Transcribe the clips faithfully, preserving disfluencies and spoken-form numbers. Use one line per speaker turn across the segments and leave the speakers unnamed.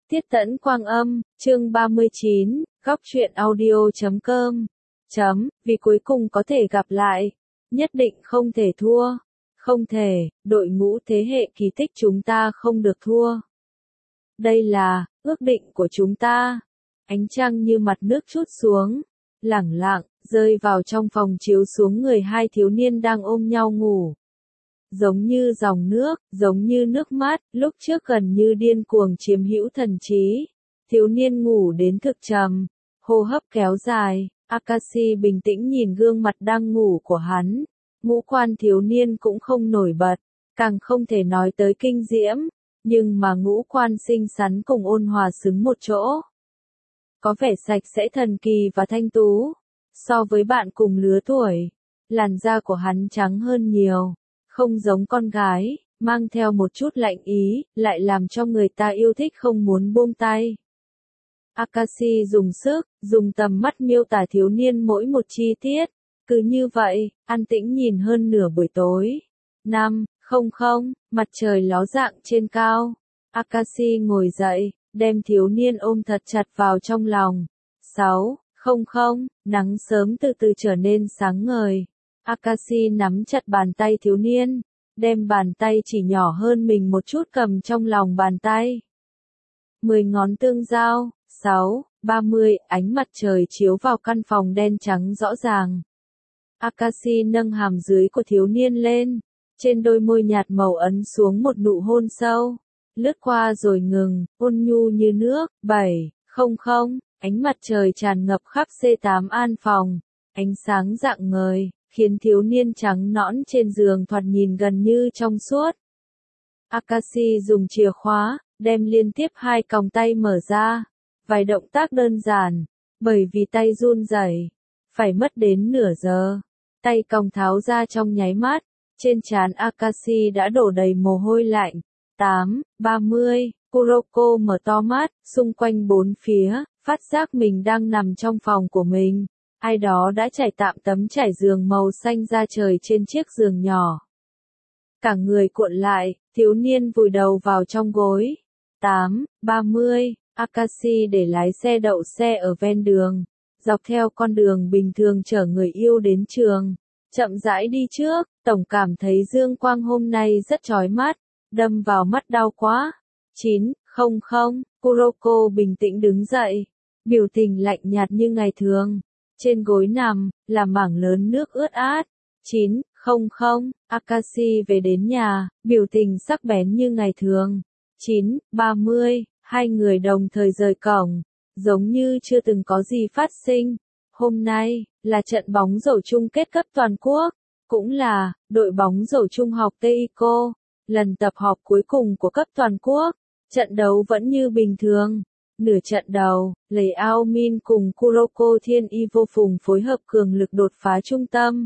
Tiết Tẫn Quang Âm, chương ba mươi chín, góc truyện audio chấm com. Chấm, vì cuối cùng có thể gặp lại. Nhất định không thể thua. Không thể, đội ngũ thế hệ kỳ tích chúng ta không được thua. Đây là, ước định của chúng ta. Ánh trăng như mặt nước trút xuống. Lẳng lặng, rơi vào trong phòng chiếu xuống người hai thiếu niên đang ôm nhau ngủ. Giống như dòng nước, giống như nước mắt, lúc trước gần như điên cuồng chiếm hữu thần trí. Thiếu niên ngủ đến thực trầm, hô hấp kéo dài, Akashi bình tĩnh nhìn gương mặt đang ngủ của hắn. Ngũ quan thiếu niên cũng không nổi bật, càng không thể nói tới kinh diễm, nhưng mà ngũ quan xinh xắn cùng ôn hòa xứng một chỗ. Có vẻ sạch sẽ thần kỳ và thanh tú, so với bạn cùng lứa tuổi, làn da của hắn trắng hơn nhiều. Không giống con gái, mang theo một chút lạnh ý, lại làm cho người ta yêu thích không muốn buông tay. Akashi dùng sức, dùng tầm mắt miêu tả thiếu niên mỗi một chi tiết, cứ như vậy, an tĩnh nhìn hơn nửa buổi tối. Năm, không không, mặt trời ló dạng trên cao. Akashi ngồi dậy, đem thiếu niên ôm thật chặt vào trong lòng. Sáu, không không, nắng sớm từ từ trở nên sáng ngời. Akashi nắm chặt bàn tay thiếu niên, đem bàn tay chỉ nhỏ hơn mình một chút cầm trong lòng bàn tay. Mười ngón tương giao, sáu, ba mươi, ánh mặt trời chiếu vào căn phòng đen trắng rõ ràng. Akashi nâng hàm dưới của thiếu niên lên, trên đôi môi nhạt màu ấn xuống một nụ hôn sâu, lướt qua rồi ngừng, ôn nhu như nước. Bảy, không không, ánh mặt trời tràn ngập khắp xê tám an phòng, ánh sáng rạng ngời, khiến thiếu niên trắng nõn trên giường thoạt nhìn gần như trong suốt. Akashi dùng chìa khóa, đem liên tiếp hai còng tay mở ra, vài động tác đơn giản, bởi vì tay run rẩy, phải mất đến nửa giờ. Tay còng tháo ra trong nháy mắt, trên trán Akashi đã đổ đầy mồ hôi lạnh. Tám, ba mươi, Kuroko mở to mắt, xung quanh bốn phía, phát giác mình đang nằm trong phòng của mình. Ai đó đã trải tạm tấm trải giường màu xanh da trời trên chiếc giường nhỏ. Cả người cuộn lại, thiếu niên vùi đầu vào trong gối. Tám, ba mươi, Akashi để lái xe đậu xe ở ven đường, dọc theo con đường bình thường chở người yêu đến trường. Chậm rãi đi trước, tổng cảm thấy dương quang hôm nay rất chói mắt, đâm vào mắt đau quá. Chín, không không, Kuroko bình tĩnh đứng dậy, biểu tình lạnh nhạt như ngày thường. Trên gối nằm, là mảng lớn nước ướt át. Chín, không không, Akashi về đến nhà, biểu tình sắc bén như ngày thường. Chín, ba mươi, hai người đồng thời rời cổng, giống như chưa từng có gì phát sinh. Hôm nay, là trận bóng rổ chung kết cấp toàn quốc, cũng là, đội bóng rổ trung học Teiko, lần tập họp cuối cùng của cấp toàn quốc. Trận đấu vẫn như bình thường. Nửa trận đầu, lấy Ao Min cùng Kuroko Thiên Y vô phùng phối hợp cường lực đột phá trung tâm.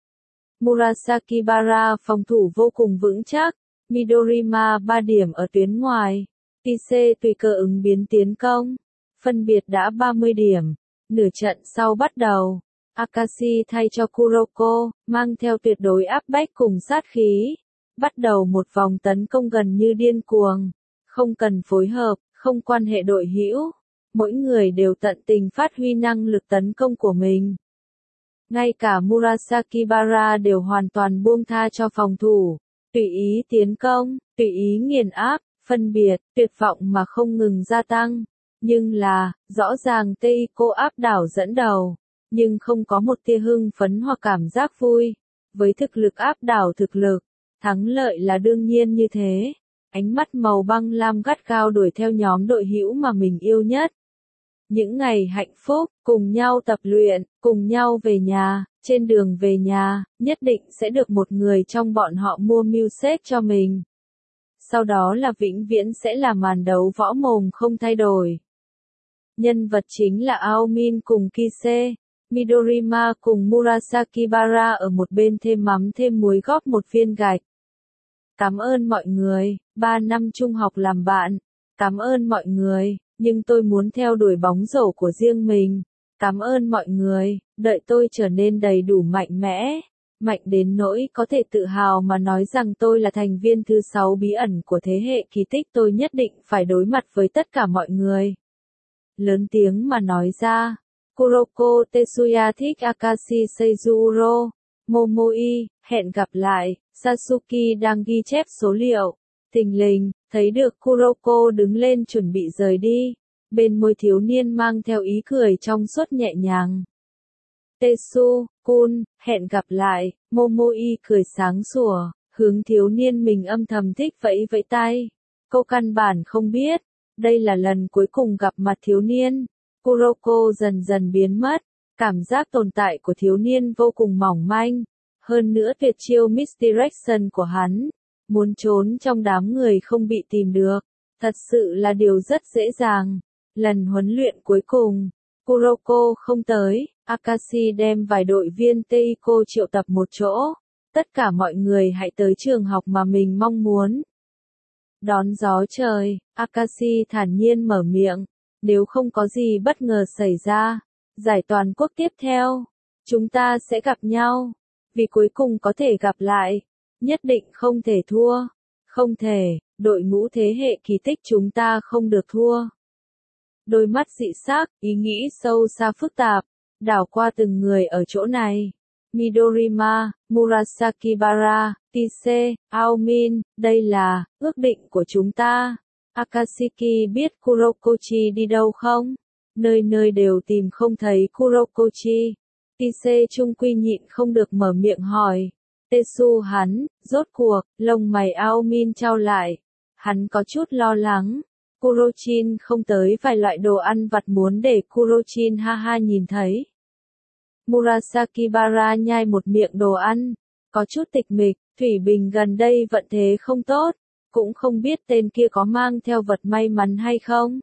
Murasaki Bara phòng thủ vô cùng vững chắc, Midorima ba điểm ở tuyến ngoài, Ise tùy cơ ứng biến tiến công, phân biệt đã ba mươi điểm. Nửa trận sau bắt đầu, Akashi thay cho Kuroko, mang theo tuyệt đối áp bách cùng sát khí, bắt đầu một vòng tấn công gần như điên cuồng, không cần phối hợp, không quan hệ đội hữu, mỗi người đều tận tình phát huy năng lực tấn công của mình. Ngay cả Murasaki Bara đều hoàn toàn buông tha cho phòng thủ, tùy ý tiến công, tùy ý nghiền áp, phân biệt, tuyệt vọng mà không ngừng gia tăng. Nhưng là, rõ ràng Teiko áp đảo dẫn đầu, nhưng không có một tia hưng phấn hoặc cảm giác vui. Với thực lực áp đảo thực lực, thắng lợi là đương nhiên như thế. Ánh mắt màu băng lam gắt gao đuổi theo nhóm đội hữu mà mình yêu nhất. Những ngày hạnh phúc, cùng nhau tập luyện, cùng nhau về nhà, trên đường về nhà, nhất định sẽ được một người trong bọn họ mua milkshake cho mình. Sau đó là vĩnh viễn sẽ là màn đấu võ mồm không thay đổi. Nhân vật chính là Ao Min cùng Kise, Midorima cùng Murasaki Bara ở một bên thêm mắm thêm muối góp một viên gạch. Cảm ơn mọi người, ba năm trung học làm bạn. Cảm ơn mọi người, nhưng tôi muốn theo đuổi bóng rổ của riêng mình. Cảm ơn mọi người, đợi tôi trở nên đầy đủ mạnh mẽ. Mạnh đến nỗi có thể tự hào mà nói rằng tôi là thành viên thứ sáu bí ẩn của thế hệ kỳ tích, tôi nhất định phải đối mặt với tất cả mọi người. Lớn tiếng mà nói ra, Kuroko Tetsuya thích Akashi Seizuro, Momoi, hẹn gặp lại, Satsuki đang ghi chép số liệu. Thình lình, thấy được Kuroko đứng lên chuẩn bị rời đi, bên môi thiếu niên mang theo ý cười trong suốt nhẹ nhàng. Tetsu, kun, hẹn gặp lại, Momoi cười sáng sủa, hướng thiếu niên mình âm thầm thích vẫy vẫy tay. Cô căn bản không biết, đây là lần cuối cùng gặp mặt thiếu niên. Kuroko dần dần biến mất, cảm giác tồn tại của thiếu niên vô cùng mỏng manh. Hơn nữa tuyệt chiêu misdirection của hắn, muốn trốn trong đám người không bị tìm được, thật sự là điều rất dễ dàng. Lần huấn luyện cuối cùng, Kuroko không tới, Akashi đem vài đội viên Teiko triệu tập một chỗ. Tất cả mọi người hãy tới trường học mà mình mong muốn. Đón gió trời, Akashi thản nhiên mở miệng, nếu không có gì bất ngờ xảy ra, giải toàn quốc tiếp theo, chúng ta sẽ gặp nhau, vì cuối cùng có thể gặp lại, nhất định không thể thua, không thể, đội ngũ thế hệ kỳ tích chúng ta không được thua. Đôi mắt dị sắc, ý nghĩ sâu xa phức tạp, đảo qua từng người ở chỗ này. Midorima, Murasakibara, Tise, Aomin, đây là ước định của chúng ta. Akashiki biết Kurokochi đi đâu không? Nơi nơi đều tìm không thấy Kurokochi. Tise trung quy nhịn không được mở miệng hỏi. Tetsu hắn, rốt cuộc, lông mày Aomin trao lại. Hắn có chút lo lắng. Kurochin không tới vài loại đồ ăn vặt muốn để Kurochin ha ha nhìn thấy. Murasakibara nhai một miệng đồ ăn, có chút tịch mịch, Thủy Bình gần đây vận thế không tốt, cũng không biết tên kia có mang theo vật may mắn hay không.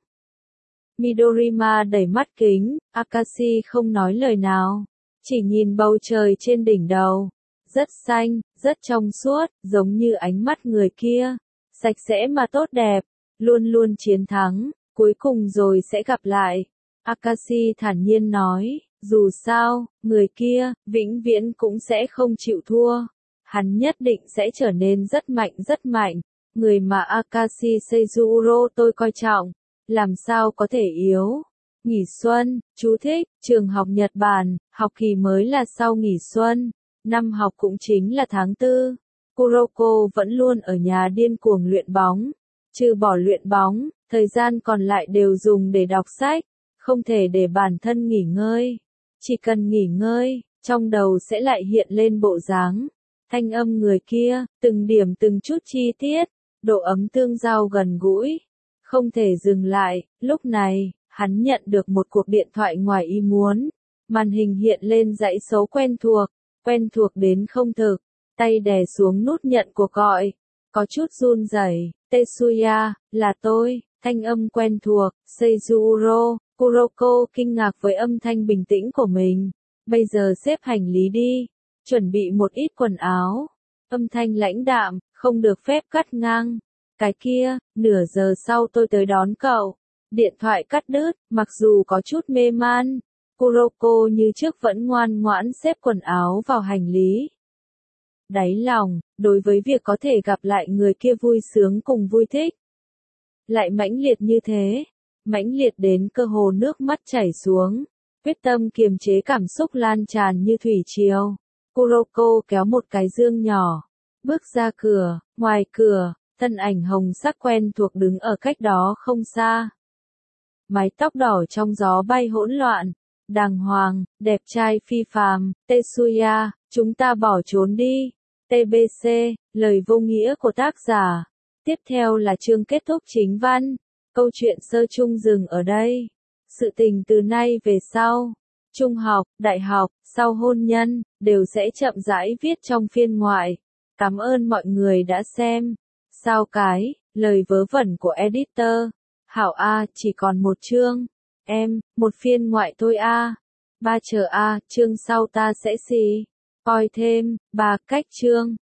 Midorima đẩy mắt kính, Akashi không nói lời nào, chỉ nhìn bầu trời trên đỉnh đầu, rất xanh, rất trong suốt, giống như ánh mắt người kia, sạch sẽ mà tốt đẹp, luôn luôn chiến thắng, cuối cùng rồi sẽ gặp lại. Akashi thản nhiên nói, dù sao, người kia, vĩnh viễn cũng sẽ không chịu thua. Hắn nhất định sẽ trở nên rất mạnh rất mạnh. Người mà Akashi Seizuro tôi coi trọng, làm sao có thể yếu. Nghỉ xuân, chú thích, trường học Nhật Bản, học kỳ mới là sau nghỉ xuân, năm học cũng chính là tháng tư. Kuroko vẫn luôn ở nhà điên cuồng luyện bóng. Trừ bỏ luyện bóng, thời gian còn lại đều dùng để đọc sách, không thể để bản thân nghỉ ngơi. Chỉ cần nghỉ ngơi, trong đầu sẽ lại hiện lên bộ dáng, thanh âm người kia, từng điểm từng chút chi tiết, độ ấm tương giao gần gũi, không thể dừng lại. Lúc này, hắn nhận được một cuộc điện thoại ngoài ý muốn, màn hình hiện lên dãy số quen thuộc, quen thuộc đến không thực, tay đè xuống nút nhận cuộc gọi, có chút run rẩy. Tetsuya, là tôi, thanh âm quen thuộc, Seizuro. Kuroko kinh ngạc với âm thanh bình tĩnh của mình. Bây giờ xếp hành lý đi, chuẩn bị một ít quần áo. Âm thanh lãnh đạm, không được phép cắt ngang. Cái kia, nửa giờ sau tôi tới đón cậu. Điện thoại cắt đứt, mặc dù có chút mê man, Kuroko như trước vẫn ngoan ngoãn xếp quần áo vào hành lý. Đáy lòng, đối với việc có thể gặp lại người kia vui sướng cùng vui thích. Lại mãnh liệt như thế. Mãnh liệt đến cơ hồ nước mắt chảy xuống, quyết tâm kiềm chế cảm xúc lan tràn như thủy triều. Kuroko kéo một cái dương nhỏ, bước ra cửa, ngoài cửa, thân ảnh hồng sắc quen thuộc đứng ở cách đó không xa. Mái tóc đỏ trong gió bay hỗn loạn, đàng hoàng, đẹp trai phi phàm. Tetsuya, chúng ta bỏ trốn đi. tê bê xê, lời vô nghĩa của tác giả. Tiếp theo là chương kết thúc chính văn. Câu chuyện sơ chung dừng ở đây. Sự tình từ nay về sau, trung học, đại học, sau hôn nhân, đều sẽ chậm rãi viết trong phiên ngoại. Cảm ơn mọi người đã xem. Sao cái, lời vớ vẩn của editor. Hảo A, chỉ còn một chương. Em, một phiên ngoại thôi A. Ba chờ A, chương sau ta sẽ xì. Coi thêm, ba cách chương.